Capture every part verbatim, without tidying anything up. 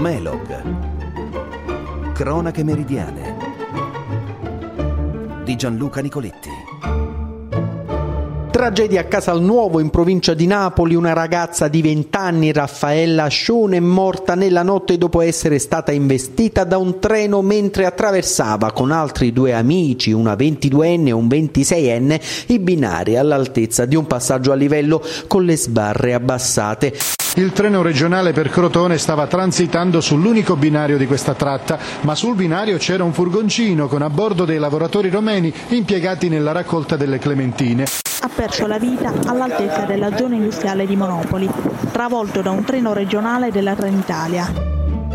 Melog. Cronache meridiane di Gianluca Nicoletti. Tragedia a Casalnuovo, in provincia di Napoli. Una ragazza di vent'anni, Raffaella Ascione, è morta nella notte dopo essere stata investita da un treno mentre attraversava con altri due amici, una ventiduenne e un ventiseienne, i binari all'altezza di un passaggio a livello con le sbarre abbassate. Il treno regionale per Crotone stava transitando sull'unico binario di questa tratta, ma sul binario c'era un furgoncino con a bordo dei lavoratori romeni impiegati nella raccolta delle clementine. Ha perso la vita all'altezza della zona industriale di Monopoli, travolto da un treno regionale della Trenitalia.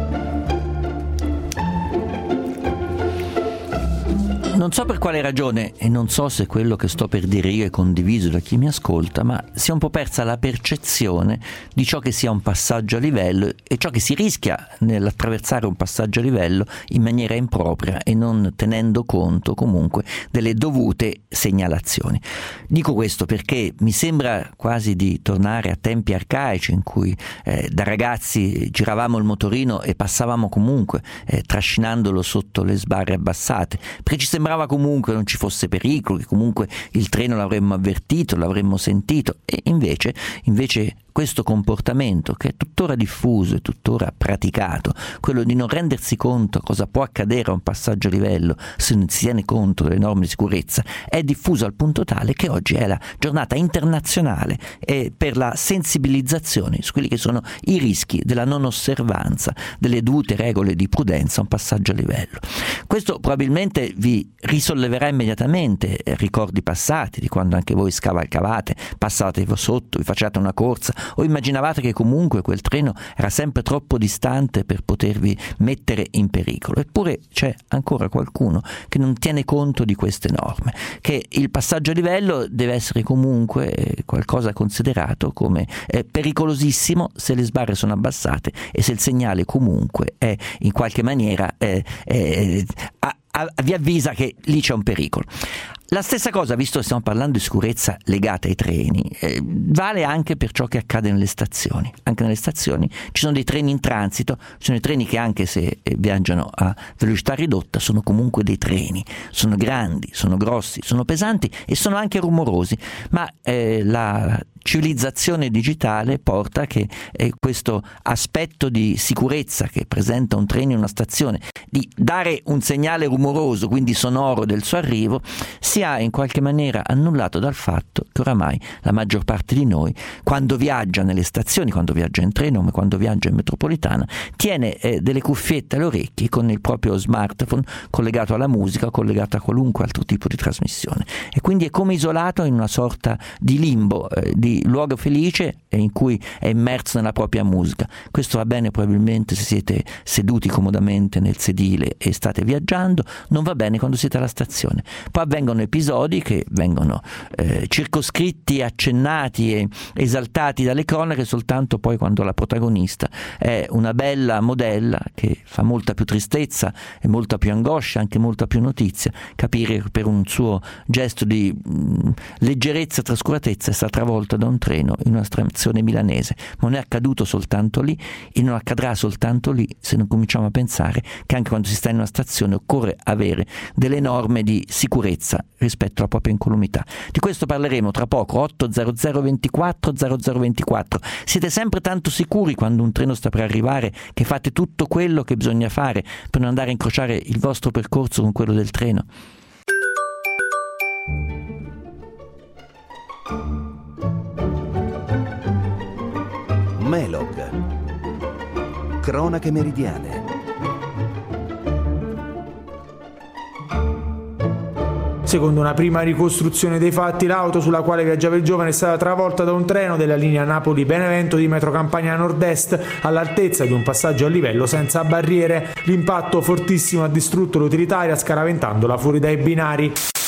Non so per quale ragione, e non so se quello che sto per dire io è condiviso da chi mi ascolta, ma si è un po' persa la percezione di ciò che sia un passaggio a livello e ciò che si rischia nell'attraversare un passaggio a livello in maniera impropria e non tenendo conto comunque delle dovute segnalazioni. Dico questo perché mi sembra quasi di tornare a tempi arcaici in cui eh, da ragazzi giravamo il motorino e passavamo comunque eh, trascinandolo sotto le sbarre abbassate, perché ci sembrava comunque non ci fosse pericolo, che comunque il treno l'avremmo avvertito, l'avremmo sentito, e invece, invece questo comportamento, che è tuttora diffuso e tuttora praticato, quello di non rendersi conto cosa può accadere a un passaggio a livello se non si tiene conto delle norme di sicurezza, è diffuso al punto tale che oggi è la giornata internazionale per la sensibilizzazione su quelli che sono i rischi della non osservanza delle dovute regole di prudenza a un passaggio a livello. Questo probabilmente vi risolleverà immediatamente ricordi passati, di quando anche voi scavalcavate, passavate sotto, vi facevate una corsa o immaginavate che comunque quel treno era sempre troppo distante per potervi mettere in pericolo. Eppure c'è ancora qualcuno che non tiene conto di queste norme, che il passaggio a livello deve essere comunque qualcosa considerato come eh, pericolosissimo se le sbarre sono abbassate e se il segnale comunque è in qualche maniera eh, eh, a, a, vi avvisa che lì c'è un pericolo. La stessa cosa, visto che stiamo parlando di sicurezza legata ai treni, eh, vale anche per ciò che accade nelle stazioni. Anche nelle stazioni ci sono dei treni in transito, ci sono dei treni che anche se eh, viaggiano a velocità ridotta sono comunque dei treni, sono grandi, sono grossi, sono pesanti e sono anche rumorosi, ma eh, la civilizzazione digitale porta che eh, questo aspetto di sicurezza che presenta un treno in una stazione, di dare un segnale rumoroso, quindi sonoro, del suo arrivo, sia in qualche maniera annullato dal fatto che oramai la maggior parte di noi, quando viaggia nelle stazioni, quando viaggia in treno, ma quando viaggia in metropolitana, tiene eh, delle cuffiette alle orecchie con il proprio smartphone collegato alla musica, collegato a qualunque altro tipo di trasmissione, e quindi è come isolato in una sorta di limbo, eh, di luogo felice in cui è immerso nella propria musica. Questo va bene probabilmente se siete seduti comodamente nel sedile e state viaggiando, non va bene quando siete alla stazione. Poi avvengono episodi che vengono eh, circoscritti, accennati e esaltati dalle cronache soltanto poi quando la protagonista è una bella modella che fa molta più tristezza e molta più angoscia, anche molta più notizia, capire che per un suo gesto di mh, leggerezza e trascuratezza è stata travolta da un treno in una stazione milanese. Ma non è accaduto soltanto lì e non accadrà soltanto lì se non cominciamo a pensare che anche quando si sta in una stazione occorre avere delle norme di sicurezza rispetto alla propria incolumità. Di questo parleremo tra poco. Otto zero zero ventiquattro zero zero ventiquattro. Siete sempre tanto sicuri quando un treno sta per arrivare che fate tutto quello che bisogna fare per non andare a incrociare il vostro percorso con quello del treno? Melog. Cronache meridiane. Secondo una prima ricostruzione dei fatti, l'auto sulla quale viaggiava il giovane è stata travolta da un treno della linea Napoli-Benevento di Metro Campania Nord-Est all'altezza di un passaggio a livello senza barriere. L'impatto fortissimo ha distrutto l'utilitaria scaraventandola fuori dai binari.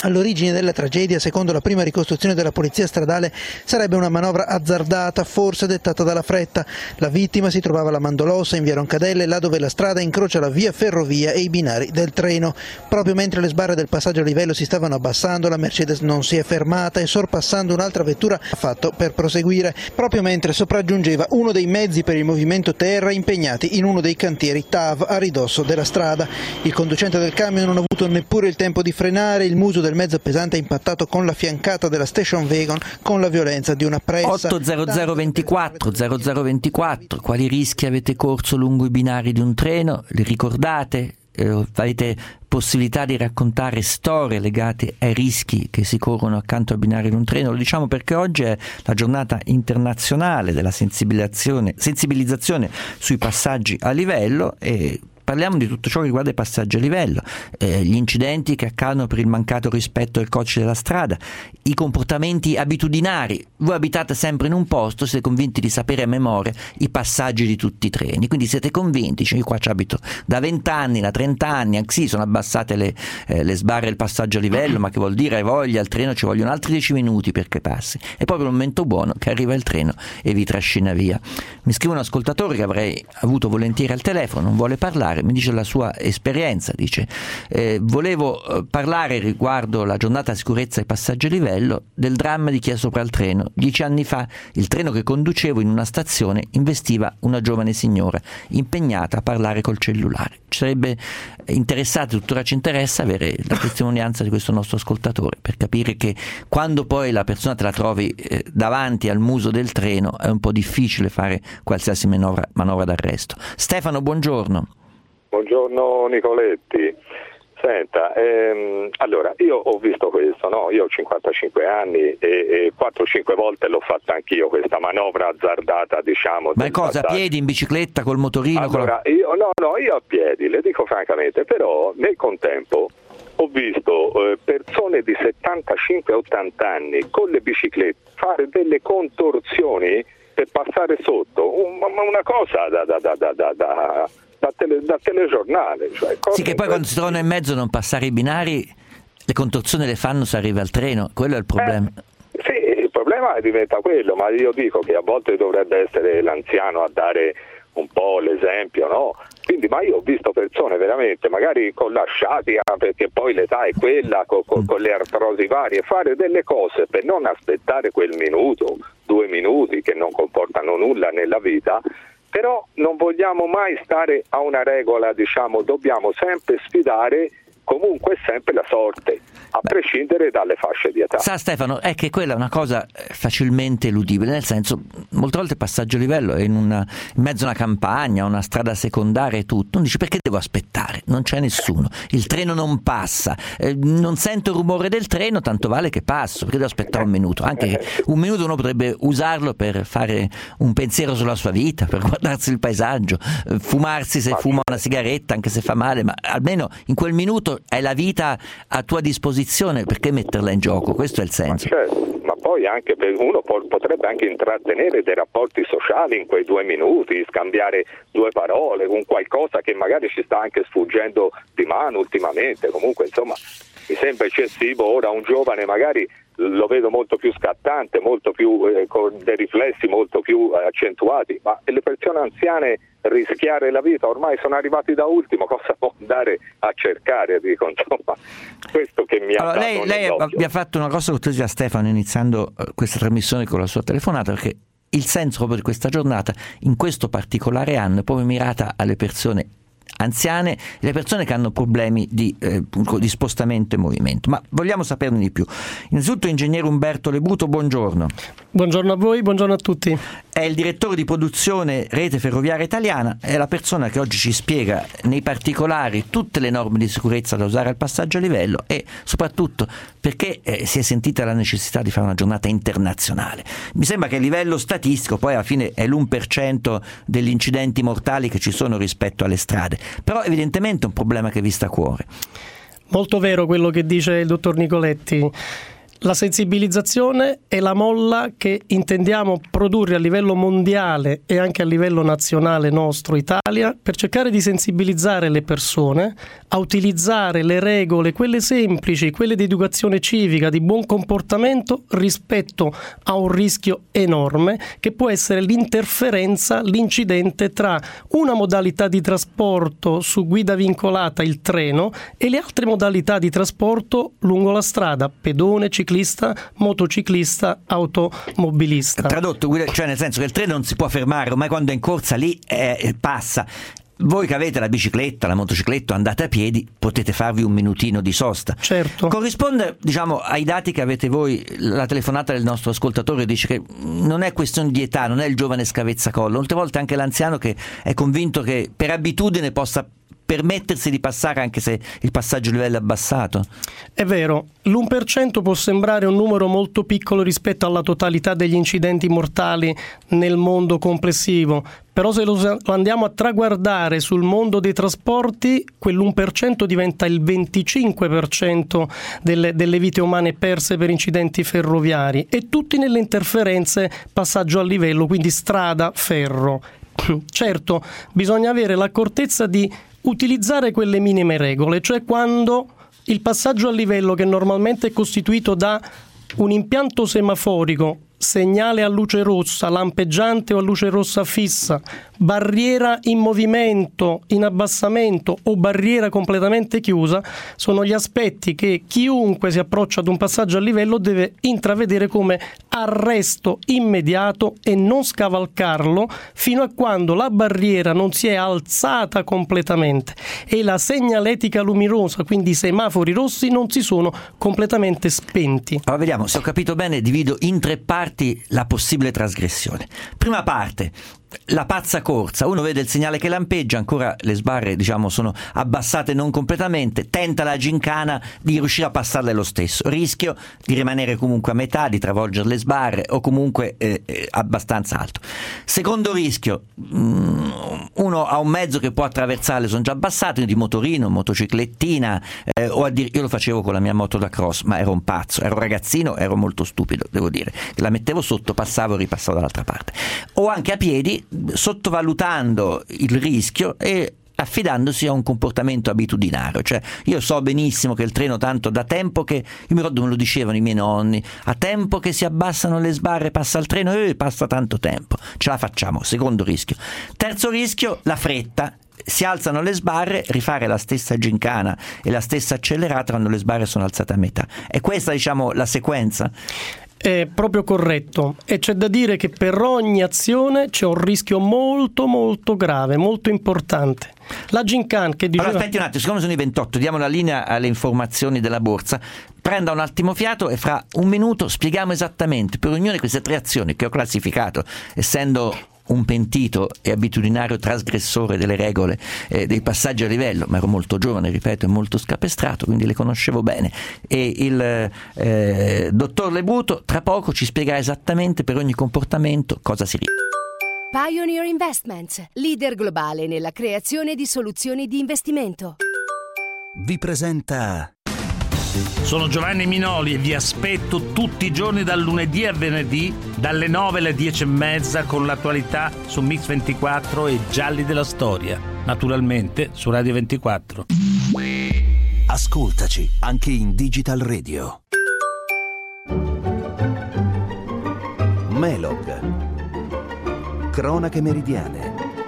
All'origine della tragedia, secondo la prima ricostruzione della polizia stradale, sarebbe una manovra azzardata, forse dettata dalla fretta. La vittima si trovava alla Mandolosa, in via Roncadelle, là dove la strada incrocia la via ferrovia e i binari del treno. Proprio mentre le sbarre del passaggio a livello si stavano abbassando, la Mercedes non si è fermata e, sorpassando un'altra vettura, ha fatto per proseguire, proprio mentre sopraggiungeva uno dei mezzi per il movimento terra impegnati in uno dei cantieri T A V a ridosso della strada. Il conducente del camion non ha avuto neppure il tempo di frenare, il muso del Il mezzo pesante ha impattato con la fiancata della station wagon con la violenza di una pressa. otto zero zero ventiquattro zero zero ventiquattro, quali rischi avete corso lungo i binari di un treno? Li ricordate? Eh, avete possibilità di raccontare storie legate ai rischi che si corrono accanto ai binari di un treno? Lo diciamo perché oggi è la giornata internazionale della sensibilizzazione, sensibilizzazione sui passaggi a livello, e parliamo di tutto ciò che riguarda i passaggi a livello, eh, gli incidenti che accadono per il mancato rispetto del codice della strada, i comportamenti abitudinari. Voi abitate sempre in un posto, siete convinti di sapere a memoria i passaggi di tutti i treni, quindi siete convinti, cioè io qua ci abito da vent'anni, da trent'anni, anche sì, sono abbassate le, eh, le sbarre del passaggio a livello, ma che vuol dire, hai voglia, al treno ci vogliono altri dieci minuti perché passi, e poi per un momento buono che arriva il treno e vi trascina via. Mi scrive un ascoltatore che avrei avuto volentieri al telefono, non vuole parlare, mi dice la sua esperienza, dice eh, volevo eh, parlare riguardo la giornata sicurezza e passaggi a livello del dramma di chi è sopra il treno. Dieci anni fa il treno che conducevo in una stazione investiva una giovane signora impegnata a parlare col cellulare. Ci sarebbe interessato, tuttora ci interessa, avere la testimonianza di questo nostro ascoltatore per capire che quando poi la persona te la trovi eh, davanti al muso del treno è un po' difficile fare qualsiasi manovra, manovra d'arresto. Stefano, buongiorno. Buongiorno Nicoletti. Senta, ehm, allora io ho visto questo, no? Io ho cinquantacinque anni e, e quattro cinque volte l'ho fatta anch'io questa manovra azzardata, diciamo. Ma cosa, a piedi, in bicicletta, col motorino? Allora, con la... io, no, no, io a piedi, le dico francamente, però nel contempo ho visto eh, persone di settantacinque ottanta anni con le biciclette fare delle contorsioni per passare sotto, un, una cosa da... da, da, da, da, da Da, tele, da telegiornale, cioè sì, che poi quando si trovano in mezzo a non passare i binari, le contorsioni le fanno se arriva al treno, quello è il problema. Eh, sì, il problema diventa quello, ma io dico che a volte dovrebbe essere l'anziano a dare un po' l'esempio, no? Quindi, ma io ho visto persone veramente, magari con la sciatica, perché poi l'età è quella, con, con, con le artrosi varie, fare delle cose per non aspettare quel minuto, due minuti che non comportano nulla nella vita. Però non vogliamo mai stare a una regola, diciamo, dobbiamo sempre sfidare comunque sempre la sorte, a Beh, prescindere dalle fasce di età. Sa Stefano, è che quella è una cosa facilmente eludibile, nel senso, molte volte il passaggio a livello è in, una, in mezzo a una campagna, una strada secondaria e tutto, non dici perché devo aspettare, non c'è nessuno, il treno non passa, eh, non sento il rumore del treno, tanto vale che passo, perché devo aspettare un minuto, anche che un minuto uno potrebbe usarlo per fare un pensiero sulla sua vita, per guardarsi il paesaggio, eh, fumarsi se fuma una sigaretta, anche se fa male, ma almeno in quel minuto è la vita a tua disposizione, perché metterla in gioco? Questo è il senso. Ma, certo, ma poi anche per uno potrebbe anche intrattenere dei rapporti sociali in quei due minuti, scambiare due parole con qualcosa che magari ci sta anche sfuggendo di mano ultimamente. Comunque insomma mi sembra eccessivo. Ora un giovane magari lo vedo molto più scattante, molto più eh, con dei riflessi molto più eh, accentuati, ma le persone anziane rischiare la vita, ormai sono arrivati da ultimo, cosa può andare a cercare? Dico, insomma, questo che mi ha allora, dato lei, lei mi ha fatto una cosa cortesia, Stefano, iniziando questa trasmissione con la sua telefonata, perché il senso proprio di questa giornata in questo particolare anno è proprio mirata alle persone anziane e le persone che hanno problemi di, eh, di spostamento e movimento. Ma vogliamo saperne di più. Innanzitutto ingegnere Umberto Lebuto, buongiorno. Buongiorno a voi, buongiorno a tutti. È il direttore di produzione Rete Ferroviaria Italiana, è la persona che oggi ci spiega nei particolari tutte le norme di sicurezza da usare al passaggio a livello e soprattutto perché eh, si è sentita la necessità di fare una giornata internazionale. Mi sembra che a livello statistico poi alla fine è l'uno per cento degli incidenti mortali che ci sono rispetto alle strade, però evidentemente è un problema che vi sta a cuore. Molto vero quello che dice il dottor Nicoletti. La sensibilizzazione è la molla che intendiamo produrre a livello mondiale e anche a livello nazionale nostro, Italia, per cercare di sensibilizzare le persone a utilizzare le regole, quelle semplici, quelle di educazione civica, di buon comportamento rispetto a un rischio enorme che può essere l'interferenza, l'incidente tra una modalità di trasporto su guida vincolata, il treno, e le altre modalità di trasporto lungo la strada, pedone, ciclista, motociclista, automobilista. Tradotto, cioè nel senso che il treno non si può fermare, ormai quando è in corsa lì eh, passa. Voi che avete la bicicletta, la motocicletta, andate a piedi, potete farvi un minutino di sosta. Certo. Corrisponde, diciamo, ai dati che avete voi, la telefonata del nostro ascoltatore dice che non è questione di età, non è il giovane scavezzacollo, molte volte anche l'anziano che è convinto che per abitudine possa permettersi di passare anche se il passaggio a livello è abbassato. È vero, l'uno per cento può sembrare un numero molto piccolo rispetto alla totalità degli incidenti mortali nel mondo complessivo, però se lo andiamo a traguardare sul mondo dei trasporti, quell'uno per cento diventa il venticinque per cento delle, delle vite umane perse per incidenti ferroviari, e tutti nelle interferenze passaggio a livello, quindi strada, ferro. Certo, bisogna avere l'accortezza di utilizzare quelle minime regole, cioè quando il passaggio a livello, che normalmente è costituito da un impianto semaforico, segnale a luce rossa, lampeggiante o a luce rossa fissa, barriera in movimento, in abbassamento o barriera completamente chiusa, sono gli aspetti che chiunque si approccia ad un passaggio a livello deve intravedere come arresto immediato e non scavalcarlo fino a quando la barriera non si è alzata completamente e la segnaletica luminosa, quindi i semafori rossi, non si sono completamente spenti. Allora vediamo, se ho capito bene, divido in tre parti la possibile trasgressione. Prima parte, la pazza corsa, uno vede il segnale che lampeggia, ancora le sbarre diciamo sono abbassate non completamente, tenta la gincana di riuscire a passarle lo stesso, rischio di rimanere comunque a metà, di travolgere le sbarre o comunque eh, eh, abbastanza alto. Secondo rischio, mh, uno ha un mezzo che può attraversarle, sono già abbassate, di motorino, motociclettina eh, o addir- io lo facevo con la mia moto da cross, ma ero un pazzo, ero ragazzino, ero molto stupido, devo dire, la mettevo sotto, passavo e ripassavo dall'altra parte, o anche a piedi, sottovalutando il rischio e affidandosi a un comportamento abitudinario. Cioè io so benissimo che il treno, tanto da tempo che, io mi ricordo me lo dicevano i miei nonni, a tempo che si abbassano le sbarre passa il treno, e passa tanto tempo, ce la facciamo. Secondo rischio. Terzo rischio, la fretta. Si alzano le sbarre, rifare la stessa gincana e la stessa accelerata quando le sbarre sono alzate a metà. E questa, diciamo, la sequenza? È proprio corretto, e c'è da dire che per ogni azione c'è un rischio molto molto grave, molto importante. La gincana che diceva... Allora aspetti un attimo, siccome sono i ventotto, diamo la linea alle informazioni della borsa. Prenda un attimo fiato e fra un minuto spieghiamo esattamente per ognuna di queste tre azioni che ho classificato, essendo un pentito e abitudinario trasgressore delle regole eh, dei passaggi a livello, ma ero molto giovane, ripeto, e molto scapestrato, quindi le conoscevo bene, e il eh, dottor Lebuto tra poco ci spiegherà esattamente per ogni comportamento cosa si rischia. Pioneer Investments, leader globale nella creazione di soluzioni di investimento, vi presenta... Sono Giovanni Minoli e vi aspetto tutti i giorni dal lunedì a venerdì dalle nove alle dieci e mezza con l'attualità su Mix ventiquattro e Gialli della Storia, naturalmente su Radio ventiquattro. Ascoltaci anche in Digital Radio. Melog. Cronache meridiane.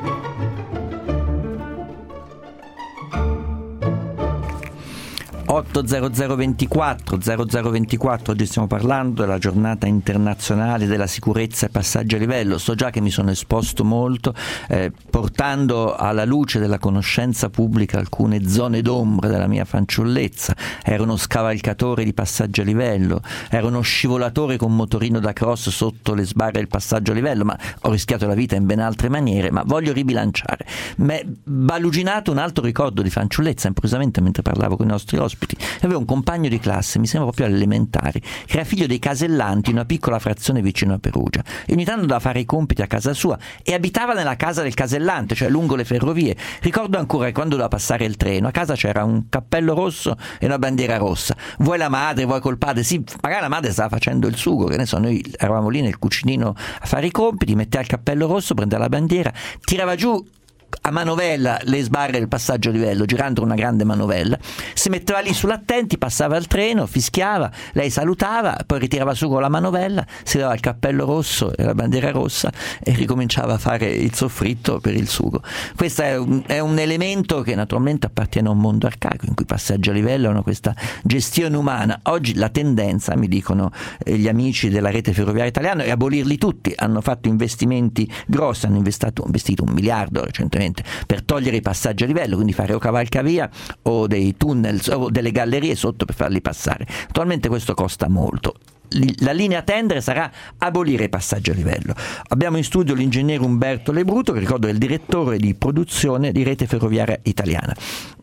otto zero zero ventiquattro zero zero ventiquattro, oggi stiamo parlando della giornata internazionale della sicurezza e passaggio a livello. So già che mi sono esposto molto eh, portando alla luce della conoscenza pubblica alcune zone d'ombra della mia fanciullezza. Ero uno scavalcatore di passaggio a livello, ero uno scivolatore con motorino da cross sotto le sbarre del passaggio a livello, ma ho rischiato la vita in ben altre maniere, ma voglio ribilanciare. Mi è baluginato un altro ricordo di fanciullezza improvvisamente mentre parlavo con i nostri ospiti. compiti. Avevo un compagno di classe, mi sembra proprio alle elementari, che era figlio dei Casellanti, una piccola frazione vicino a Perugia, e ogni tanto andava a fare i compiti a casa sua e abitava nella casa del Casellante, cioè lungo le ferrovie. Ricordo ancora che quando doveva passare il treno a casa c'era un cappello rosso e una bandiera rossa. Vuoi la madre, vuoi col padre? Sì, magari la madre stava facendo il sugo, che ne so, noi eravamo lì nel cucinino a fare i compiti, metteva il cappello rosso, prendeva la bandiera, tirava giù a manovella le sbarre del passaggio a livello, girando una grande manovella, si metteva lì sull'attenti, passava il treno, fischiava, lei salutava, poi ritirava su con la manovella, si dava il cappello rosso e la bandiera rossa e ricominciava a fare il soffritto per il sugo. Questo è un, è un elemento che naturalmente appartiene a un mondo arcaico in cui i passaggi a livello hanno questa gestione umana. Oggi la tendenza, mi dicono eh, gli amici della rete ferroviaria italiana, è abolirli tutti. Hanno fatto investimenti grossi, hanno investito, investito un miliardo recentemente per togliere i passaggi a livello, quindi fare o cavalcavia o dei tunnel o delle gallerie sotto per farli passare. Attualmente questo costa molto. La linea a tendere sarà abolire i passaggi a livello. Abbiamo in studio l'ingegnere Umberto Lebruto, che ricordo è il direttore di produzione di Rete Ferroviaria Italiana.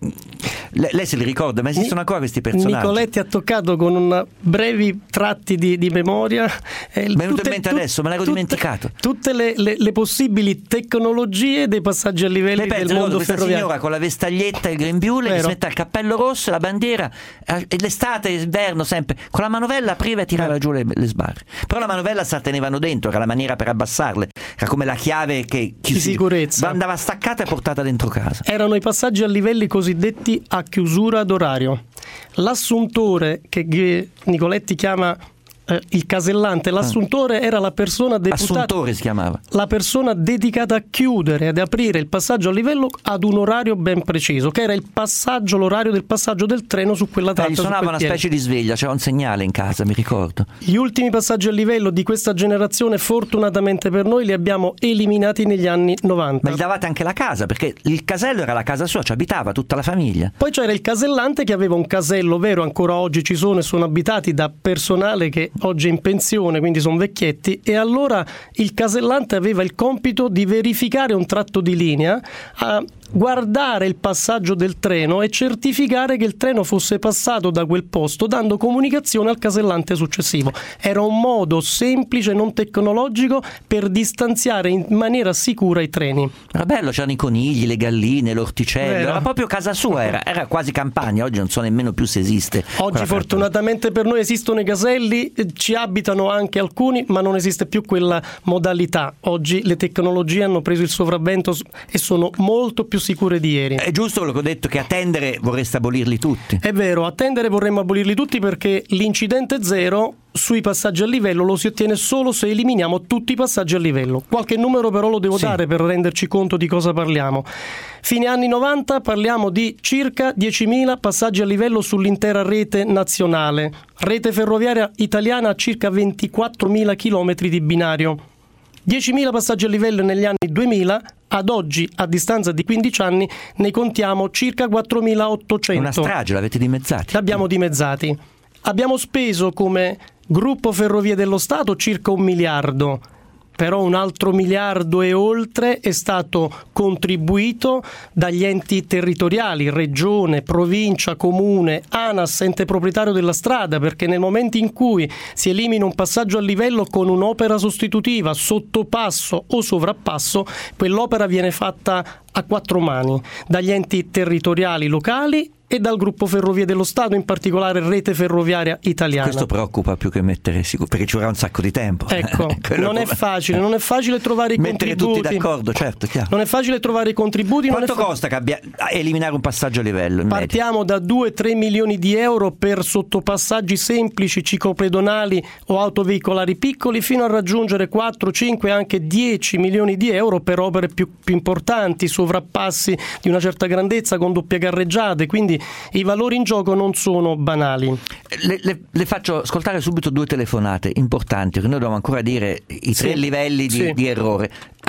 Lei, lei se li ricorda, ma esistono ancora questi personaggi? Nicoletti ha toccato con un brevi tratti di, di memoria. Eh, mi è venuto in mente tut, adesso, me l'avevo tutte, dimenticato. Tutte le, le, le possibili tecnologie dei passaggi a livello del penso, mondo questa ferroviario. Signora con la vestaglietta e il grembiule, che si mette il cappello rosso, la bandiera, eh, l'estate, l'inverno sempre, con la manovella apriva e tirava giù le, le sbarre. Però la manovella se la tenevano dentro, era la maniera per abbassarle, era come la chiave che di sicurezza andava staccata e portata dentro casa. Erano i passaggi a livelli cosiddetti a chiusura d'orario. L'assuntore, che Nicoletti chiama eh, il casellante, l'assuntore era la persona deputata, assuntore si chiamava, la persona dedicata a chiudere ed aprire il passaggio a livello ad un orario ben preciso, che era il passaggio, l'orario del passaggio del treno su quella tratta. Eh, gli suonava una specie di sveglia, c'era un segnale in casa, mi ricordo. Gli ultimi passaggi a livello di questa generazione, fortunatamente per noi, li abbiamo eliminati negli anni novanta. Ma gli davate anche la casa, perché il casello era la casa sua, ci abitava tutta la famiglia. Poi c'era il casellante, che aveva un casello vero, ancora oggi ci sono e sono abitati da personale che oggi è in pensione, quindi sono vecchietti, e allora il casellante aveva il compito di verificare un tratto di linea, a guardare il passaggio del treno e certificare che il treno fosse passato da quel posto, dando comunicazione al casellante successivo. Era un modo semplice, non tecnologico, per distanziare in maniera sicura i treni. Era bello, c'erano i conigli, le galline, l'orticello, Vero. Era proprio casa sua, era, era quasi campagna. Oggi non so nemmeno più se esiste. Oggi fortunatamente per noi esistono i caselli, ci abitano anche alcuni, ma non esiste più quella modalità. Oggi le tecnologie hanno preso il sopravvento e sono molto più sicure di ieri. È giusto quello che ho detto, che a tendere vorreste abolirli tutti. È vero, a tendere vorremmo abolirli tutti, perché l'incidente zero sui passaggi a livello lo si ottiene solo se eliminiamo tutti i passaggi a livello. Qualche numero però lo devo sì. dare per renderci conto di cosa parliamo. Fine anni novanta parliamo di circa diecimila passaggi a livello sull'intera rete nazionale. Rete ferroviaria italiana ha circa ventiquattromila chilometri di binario. diecimila passaggi a livello negli anni duemila, ad oggi, a distanza di quindici anni, ne contiamo circa quattromilaottocento. Una strage, l'avete dimezzati? L'abbiamo dimezzati. Abbiamo speso come Gruppo Ferrovie dello Stato circa un miliardo, però un altro miliardo e oltre è stato contribuito dagli enti territoriali, regione, provincia, comune, ANAS, ente proprietario della strada, perché nel momento in cui si elimina un passaggio a livello con un'opera sostitutiva, sottopasso o sovrappasso, quell'opera viene fatta a quattro mani, dagli enti territoriali locali e dal gruppo Ferrovie dello Stato, in particolare Rete Ferroviaria Italiana. Questo preoccupa più che mettere sicuro, perché ci vorrà un sacco di tempo. Ecco, non è facile, non è facile trovare i mettere contributi. Mettere tutti d'accordo, certo, chiaro. Non è facile trovare i contributi. Quanto non è costa fa... abbia... eliminare un passaggio a livello? Partiamo da due tre milioni di euro per sottopassaggi semplici, ciclopedonali o autoveicolari piccoli, fino a raggiungere quattro, cinque, anche dieci milioni di euro per opere più, più importanti, sovrappassi di una certa grandezza con doppie carreggiate, quindi i valori in gioco non sono banali. Le, le, le faccio ascoltare subito due telefonate importanti, che noi dobbiamo ancora dire i tre sì, livelli di, sì. di errore.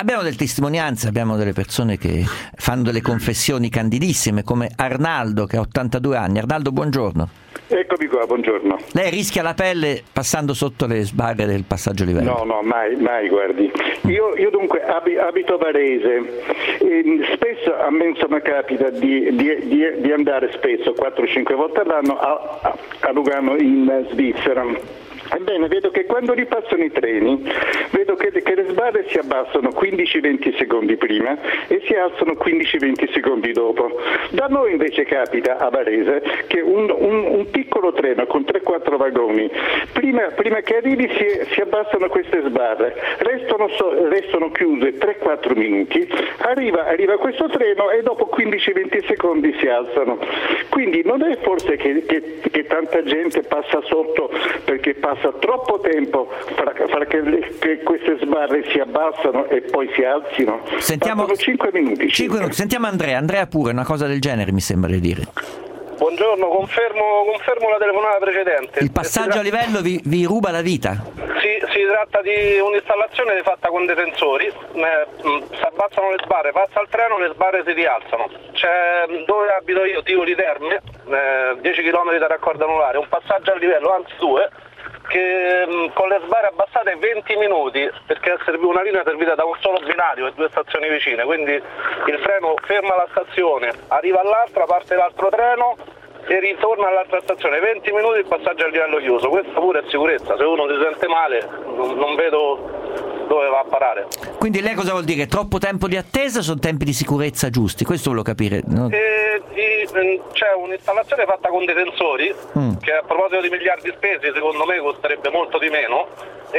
Abbiamo delle testimonianze, abbiamo delle persone che fanno delle confessioni candidissime, come Arnaldo che ha ottantadue anni. Arnaldo, buongiorno. Eccomi qua, buongiorno. Lei rischia la pelle passando sotto le sbarre del passaggio a livello? No, no, mai, mai, guardi. Io, io dunque abi, abito a Varese e spesso a me insomma capita di, di, di, di andare spesso, quattro cinque volte all'anno, a, a, a Lugano in Svizzera. Ebbene, vedo che quando ripassano i treni, vedo che, che le sbarre si abbassano quindici venti secondi prima e si alzano quindici venti secondi dopo. Da noi invece capita a Varese che un, un, un piccolo treno con tre quattro vagoni, prima, prima che arrivi si, si abbassano queste sbarre, restano, so, restano chiuse tre quattro minuti, arriva, arriva questo treno e dopo quindici venti secondi si alzano. Quindi non è forse che, che, che tanta gente passa sotto perché passa troppo tempo fra, fra che, le, che queste sbarre si abbassano e poi si alzino? Sentiamo cinque minuti. cinque minuti. Sentiamo Andrea. Andrea pure, una cosa del genere mi sembra di dire. Buongiorno, confermo, confermo la telefonata precedente. Il passaggio a livello vi, vi ruba la vita? Sì, si tratta di un'installazione fatta con dei sensori, eh, si abbassano le sbarre, passa il treno, le sbarre si rialzano. C'è, dove abito io, Tivoli Terme, eh, dieci chilometri da raccordo anulare, un passaggio a livello, anzi due, che mh, con le sbarre abbassate venti minuti, perché serviva una linea servita da un solo binario e due stazioni vicine, quindi il treno ferma la stazione, arriva all'altra, parte l'altro treno e ritorna all'altra stazione, venti minuti il passaggio a livello chiuso. Questa pure è sicurezza, se uno si sente male non, non vedo dove va a parare. Quindi lei cosa vuol dire? Troppo tempo di attesa o sono tempi di sicurezza giusti? Questo volevo capire, no? E, e, c'è un'installazione fatta con dei sensori mm. che a proposito di miliardi spesi secondo me costerebbe molto di meno e,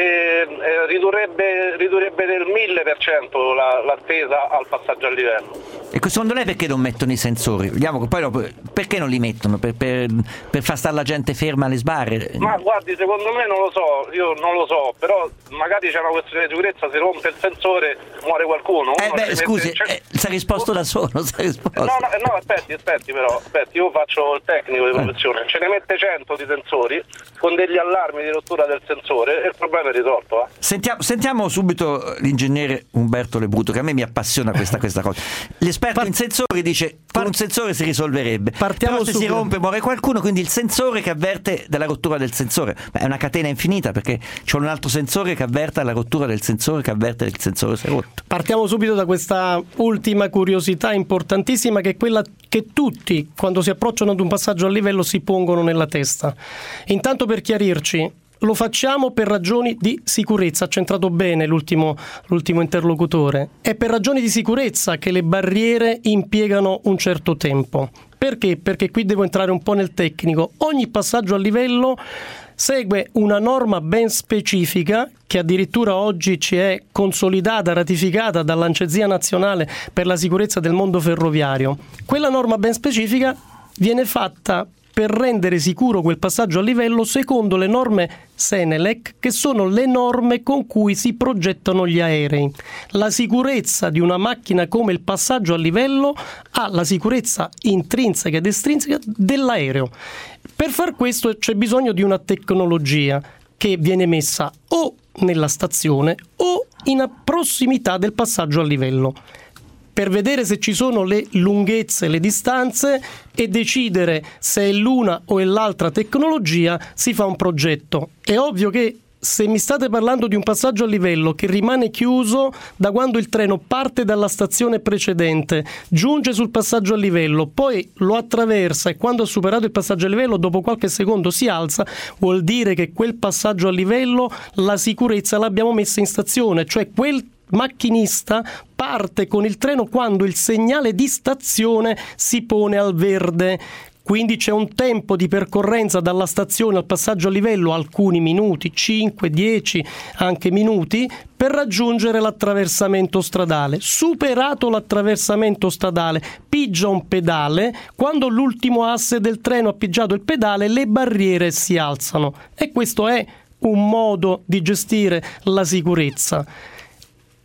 e ridurrebbe, ridurrebbe del mille per cento la, l'attesa al passaggio a livello. E secondo lei perché non mettono i sensori? Vediamo, poi dopo, perché non li mettono? Per, per, per far stare la gente ferma alle sbarre? Ma guardi, secondo me non lo so, io non lo so, però magari c'è una questione di sicurezza, si rompe il sensore, muore qualcuno. Eh beh, scusi, mette... eh, si è risposto da solo, si è risposto. No, no, no, aspetti, aspetti però, aspetti, io faccio il tecnico di professione, ce ne mette cento di sensori, con degli allarmi di rottura del sensore e il problema è risolto. Eh. Sentiamo, sentiamo subito l'ingegnere Umberto Lebruto, che a me mi appassiona questa, questa cosa. L'esperto Part- in sensori dice con un sensore si risolverebbe. Partiamo Però se subito. Si rompe muore qualcuno, quindi il sensore che avverte della rottura del sensore. Beh, è una catena infinita perché c'è un altro sensore che avverta la rottura del sensore che avverte il sensore si è rotto. Partiamo subito da questa ultima curiosità importantissima, che è quella che tutti quando si approcciano ad un passaggio a livello si pongono nella testa. Intanto, per chiarirci, lo facciamo per ragioni di sicurezza, ha centrato bene l'ultimo, l'ultimo interlocutore. È per ragioni di sicurezza che le barriere impiegano un certo tempo. Perché? Perché qui devo entrare un po' nel tecnico. Ogni passaggio a livello segue una norma ben specifica che addirittura oggi ci è consolidata, ratificata dall'Agenzia Nazionale per la Sicurezza del Mondo Ferroviario. Quella norma ben specifica viene fatta per rendere sicuro quel passaggio a livello secondo le norme Senelec, che sono le norme con cui si progettano gli aerei. La sicurezza di una macchina come il passaggio a livello ha la sicurezza intrinseca ed estrinseca dell'aereo. Per far questo c'è bisogno di una tecnologia che viene messa o nella stazione o in prossimità del passaggio a livello, per vedere se ci sono le lunghezze, le distanze, e decidere se è l'una o è l'altra tecnologia. Si fa un progetto. È ovvio che se mi state parlando di un passaggio a livello che rimane chiuso da quando il treno parte dalla stazione precedente, giunge sul passaggio a livello, poi lo attraversa e quando ha superato il passaggio a livello dopo qualche secondo si alza, vuol dire che quel passaggio a livello la sicurezza l'abbiamo messa in stazione, cioè quel macchinista parte con il treno quando il segnale di stazione si pone al verde. Quindi c'è un tempo di percorrenza dalla stazione al passaggio a livello, alcuni minuti, cinque, dieci, anche minuti, per raggiungere l'attraversamento stradale. Superato l'attraversamento stradale, pigia un pedale, quando l'ultimo asse del treno ha pigiato il pedale, le barriere si alzano. E questo è un modo di gestire la sicurezza.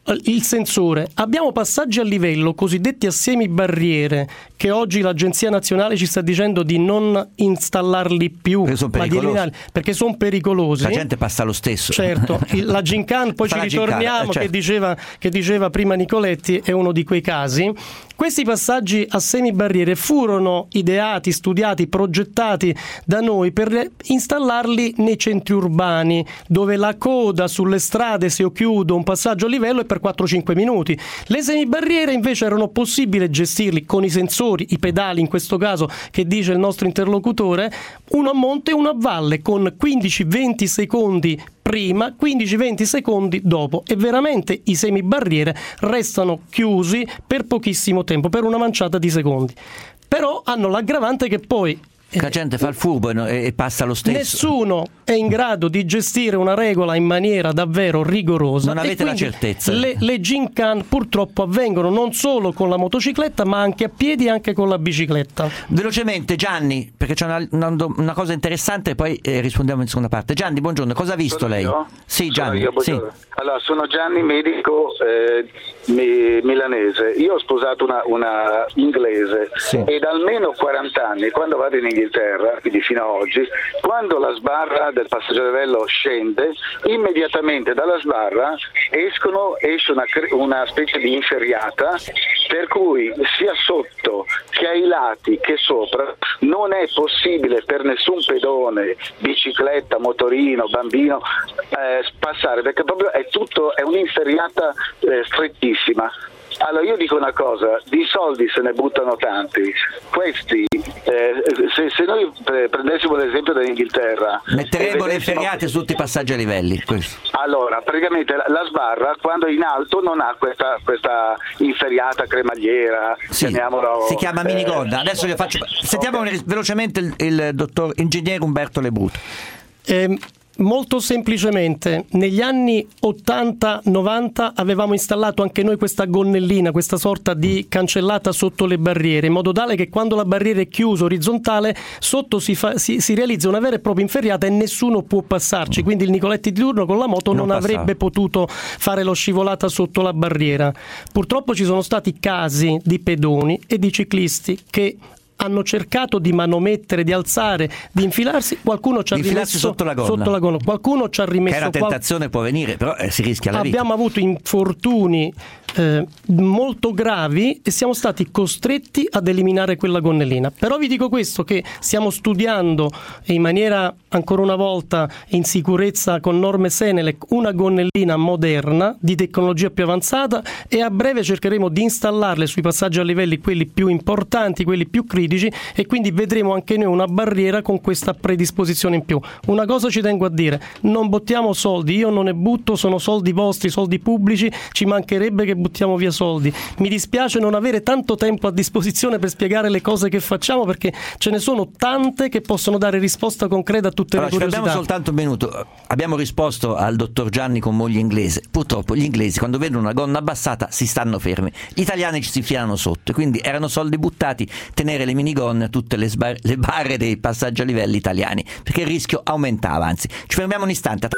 il sensore, abbiamo passaggi a livello cosiddetti a semibarriere che oggi l'Agenzia Nazionale ci sta dicendo di non installarli più, ma di eliminarli perché sono pericolosi. La gente passa lo stesso. Certo, la Gincan, poi ci ritorniamo, eh, certo. che, diceva, che diceva prima Nicoletti, è uno di quei casi. Questi passaggi a semibarriere furono ideati, studiati, progettati da noi per installarli nei centri urbani, dove la coda sulle strade, se io chiudo un passaggio a livello, è per quattro cinque minuti. Le semibarriere invece erano possibile gestirli con i sensori, i pedali in questo caso, che dice il nostro interlocutore, uno a monte e uno a valle, con quindici venti secondi prima, quindici venti secondi dopo, e veramente i semibarriere restano chiusi per pochissimo tempo, per una manciata di secondi. Però hanno l'aggravante che poi la gente fa il furbo e passa lo stesso. Nessuno è in grado di gestire una regola in maniera davvero rigorosa. Non avete la certezza. Le, le Gincan purtroppo avvengono non solo con la motocicletta, ma anche a piedi e anche con la bicicletta. Velocemente, Gianni, perché c'è una, una, una cosa interessante e poi eh, rispondiamo in seconda parte. Gianni, buongiorno, cosa ha visto sono lei? Io? Sì, Gianni. Io, sì. Allora, sono Gianni, medico eh, mi, milanese. Io ho sposato una, una inglese sì. e da almeno quaranta anni, quando vado in Inghilterra, quindi fino a oggi, quando la sbarra del passaggio a livello scende, immediatamente dalla sbarra escono, esce una, una specie di inferriata, per cui sia sotto che ai lati che sopra non è possibile per nessun pedone, bicicletta, motorino, bambino eh, passare, perché proprio è tutto, è un'inferriata eh, strettissima. Allora io dico una cosa, di soldi se ne buttano tanti, questi eh, se, se noi prendessimo l'esempio dell'Inghilterra, metteremo le ferriate su tutti i passaggi a livelli. Questo. Allora praticamente la, la sbarra quando è in alto non ha questa, questa inferriata cremagliera, sì, chiamiamolo, si chiama eh, minigonda. Adesso le faccio, sentiamo okay. velocemente il, il dottor ingegnere Umberto Lebruto. Eh, Molto semplicemente, negli anni ottanta novanta avevamo installato anche noi questa gonnellina, questa sorta di cancellata sotto le barriere, in modo tale che quando la barriera è chiusa orizzontale, sotto si, fa, si, si realizza una vera e propria inferriata e nessuno può passarci, quindi il Nicoletti di turno con la moto non, non avrebbe potuto fare lo scivolata sotto la barriera. Purtroppo ci sono stati casi di pedoni e di ciclisti che hanno cercato di manomettere, di alzare, di infilarsi, qualcuno ci ha rimesso sotto la gonna. Sotto la gonna, qualcuno ci ha rimesso. Che è una tentazione, qual... può venire, però eh, si rischia la vita. Abbiamo avuto infortuni eh, molto gravi e siamo stati costretti ad eliminare quella gonnellina. Però vi dico questo, che stiamo studiando in maniera ancora una volta in sicurezza con norme Senelec una gonnellina moderna di tecnologia più avanzata e a breve cercheremo di installarle sui passaggi a livelli quelli più importanti, quelli più critici, e quindi vedremo anche noi una barriera con questa predisposizione in più. Una cosa ci tengo a dire, non buttiamo soldi, io non ne butto, sono soldi vostri, soldi pubblici, ci mancherebbe che buttiamo via soldi. Mi dispiace non avere tanto tempo a disposizione per spiegare le cose che facciamo, perché ce ne sono tante che possono dare risposta concreta a tutte allora, le curiosità. Abbiamo soltanto un minuto, abbiamo risposto al dottor Gianni con moglie inglese. Purtroppo gli inglesi quando vedono una gonna abbassata si stanno fermi, gli italiani ci si filano sotto, quindi erano soldi buttati tenere le minigonne a tutte le, sbar- le barre dei passaggi a livelli italiani, perché il rischio aumentava. Anzi, ci fermiamo un istante.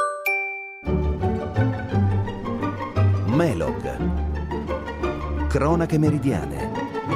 Melog, cronache meridiane.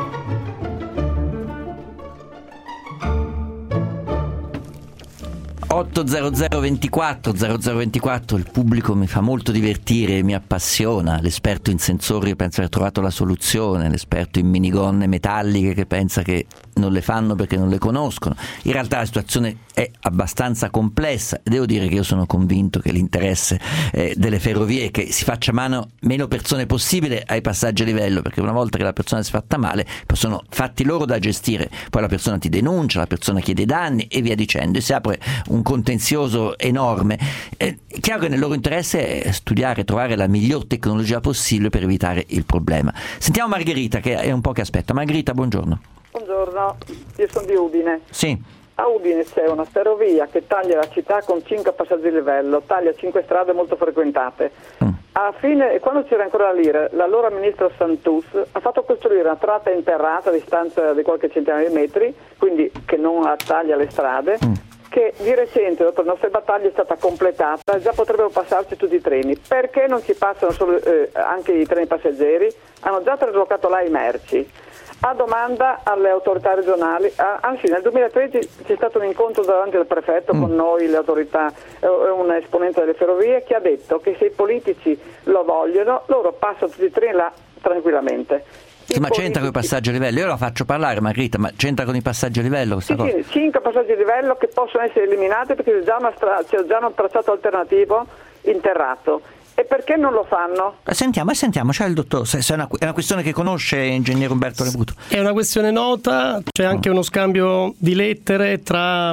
otto zero zero ventiquattro zero zero ventiquattro, il pubblico mi fa molto divertire, mi appassiona. L'esperto in sensori pensa di aver trovato la soluzione, l'esperto in minigonne metalliche che pensa che non le fanno perché non le conoscono. In realtà la situazione è abbastanza complessa e devo dire che io sono convinto che l'interesse eh, delle ferrovie è che si faccia mano meno persone possibile ai passaggi a livello, perché una volta che la persona si è fatta male poi sono fatti loro da gestire, poi la persona ti denuncia, la persona chiede i danni e via dicendo, e si apre un contenzioso enorme. È chiaro che nel loro interesse è studiare, trovare la miglior tecnologia possibile per evitare il problema. Sentiamo Margherita, che è un po' che aspetta. Margherita, buongiorno. Buongiorno, io sono di Udine. Sì. A Udine c'è una ferrovia che taglia la città con cinque passaggi a livello, taglia cinque strade molto frequentate. Mm. A fine, quando c'era ancora l'I R E, l'allora ministro Santus ha fatto costruire una tratta interrata a distanza di qualche centinaio di metri, quindi che non attaglia le strade, mm. che di recente, dopo le nostre battaglie, è stata completata, già potrebbero passarci tutti i treni. Perché non ci passano solo, eh, anche i treni passeggeri? Hanno già traslocato là i merci. A domanda alle autorità regionali, ah, anzi nel duemilatredici c'è stato un incontro davanti al prefetto mm. con noi, le autorità, eh, un esponente delle ferrovie, che ha detto che se i politici lo vogliono, loro passano tutti i treni là tranquillamente. Sì, ma c'entra con i passaggi a livello? Io la faccio parlare, Margherita, ma c'entra con i passaggi a livello questa sì, cosa? Sì, cinque passaggi a livello che possono essere eliminati perché c'è già, una stra- c'è già un tracciato alternativo interrato. E perché non lo fanno? Sentiamo, sentiamo, c'è il dottor, se, se è, una, è una questione che conosce ingegnere Umberto Levuto. È una questione nota, c'è anche uno scambio di lettere tra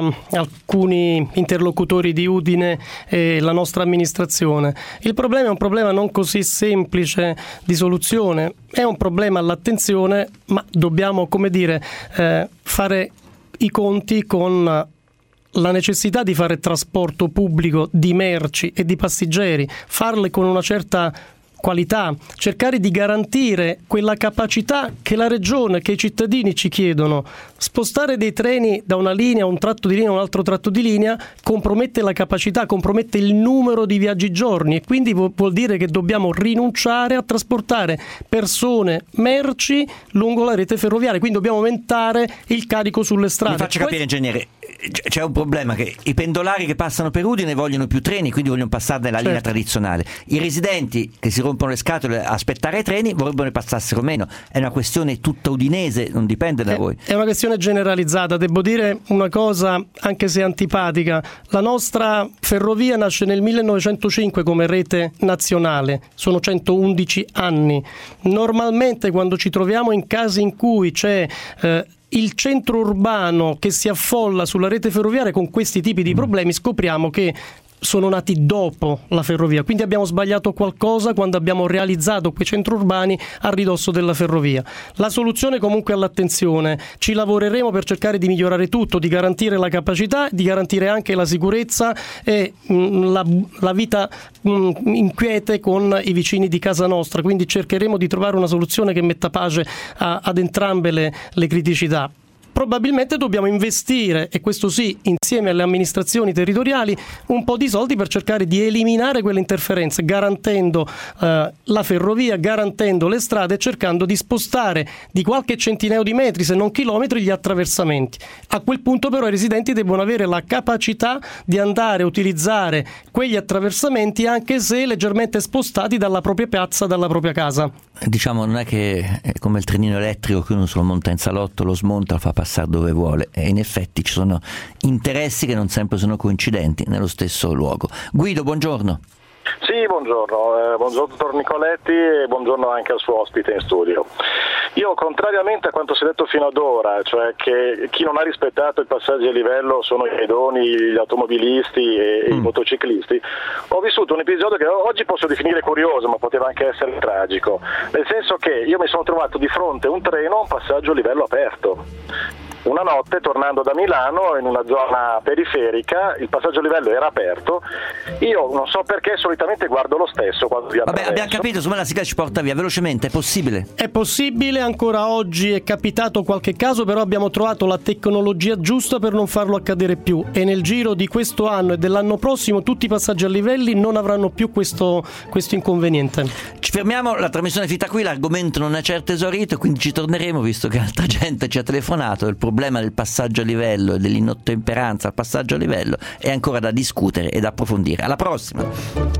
alcuni interlocutori di Udine e la nostra amministrazione. Il problema è un problema non così semplice di soluzione, è un problema all'attenzione, ma dobbiamo, come dire, eh, fare i conti con la necessità di fare trasporto pubblico di merci e di passeggeri, farle con una certa qualità, cercare di garantire quella capacità che la regione, che i cittadini ci chiedono. Spostare dei treni da una linea, un tratto di linea a un altro tratto di linea compromette la capacità, compromette il numero di viaggi giorni e quindi vuol dire che dobbiamo rinunciare a trasportare persone, merci lungo la rete ferroviaria, quindi dobbiamo aumentare il carico sulle strade. Mi faccia capire, ingegnere, c'è un problema che i pendolari che passano per Udine vogliono più treni, quindi vogliono passare nella certo. linea tradizionale. I residenti che si rompono le scatole a aspettare i treni vorrebbero ne passassero meno. È una questione tutta udinese, non dipende da è, voi. È una questione generalizzata. Devo dire una cosa, anche se antipatica: la nostra ferrovia nasce nel millenovecentocinque come rete nazionale, sono centoundici anni. Normalmente quando ci troviamo in casi in cui c'è eh, il centro urbano che si affolla sulla rete ferroviaria con questi tipi di problemi, scopriamo che sono nati dopo la ferrovia, quindi abbiamo sbagliato qualcosa quando abbiamo realizzato quei centri urbani a ridosso della ferrovia. La soluzione comunque è all'attenzione, ci lavoreremo per cercare di migliorare tutto, di garantire la capacità, di garantire anche la sicurezza e mh, la, la vita mh, inquiete con i vicini di casa nostra, quindi cercheremo di trovare una soluzione che metta pace a, ad entrambe le, le criticità. Probabilmente dobbiamo investire, e questo sì, insieme alle amministrazioni territoriali, un po' di soldi per cercare di eliminare quelle interferenze, garantendo eh, la ferrovia, garantendo le strade e cercando di spostare di qualche centinaio di metri, se non chilometri, gli attraversamenti. A quel punto però i residenti devono avere la capacità di andare a utilizzare quegli attraversamenti anche se leggermente spostati dalla propria piazza, dalla propria casa. Diciamo, non è che è come il trenino elettrico che uno se lo monta in salotto, lo smonta, lo fa passare dove vuole, e in effetti ci sono interessi che non sempre sono coincidenti nello stesso luogo. Guido, buongiorno. Sì, buongiorno, eh, buongiorno dottor Nicoletti e buongiorno anche al suo ospite in studio. Io, contrariamente a quanto si è detto fino ad ora, cioè che chi non ha rispettato i passaggi a livello sono i pedoni, gli automobilisti e mm. i motociclisti, ho vissuto un episodio che oggi posso definire curioso, ma poteva anche essere tragico, nel senso che io mi sono trovato di fronte a un treno a un passaggio a livello aperto. Una notte, tornando da Milano, in una zona periferica, il passaggio a livello era aperto. Io non so perché solitamente guardo lo stesso quando vi attraverso. Vabbè, abbiamo capito, insomma la sigla ci porta via. Velocemente, è possibile? È possibile, ancora oggi è capitato qualche caso, però abbiamo trovato la tecnologia giusta per non farlo accadere più, e nel giro di questo anno e dell'anno prossimo tutti i passaggi a livelli non avranno più questo, questo inconveniente. Ci fermiamo, la trasmissione è finita qui, l'argomento non è certo esaurito, quindi ci torneremo, visto che altra gente ci ha telefonato. Il problema del passaggio a livello e dell'inottemperanza al passaggio a livello è ancora da discutere ed approfondire. Alla prossima!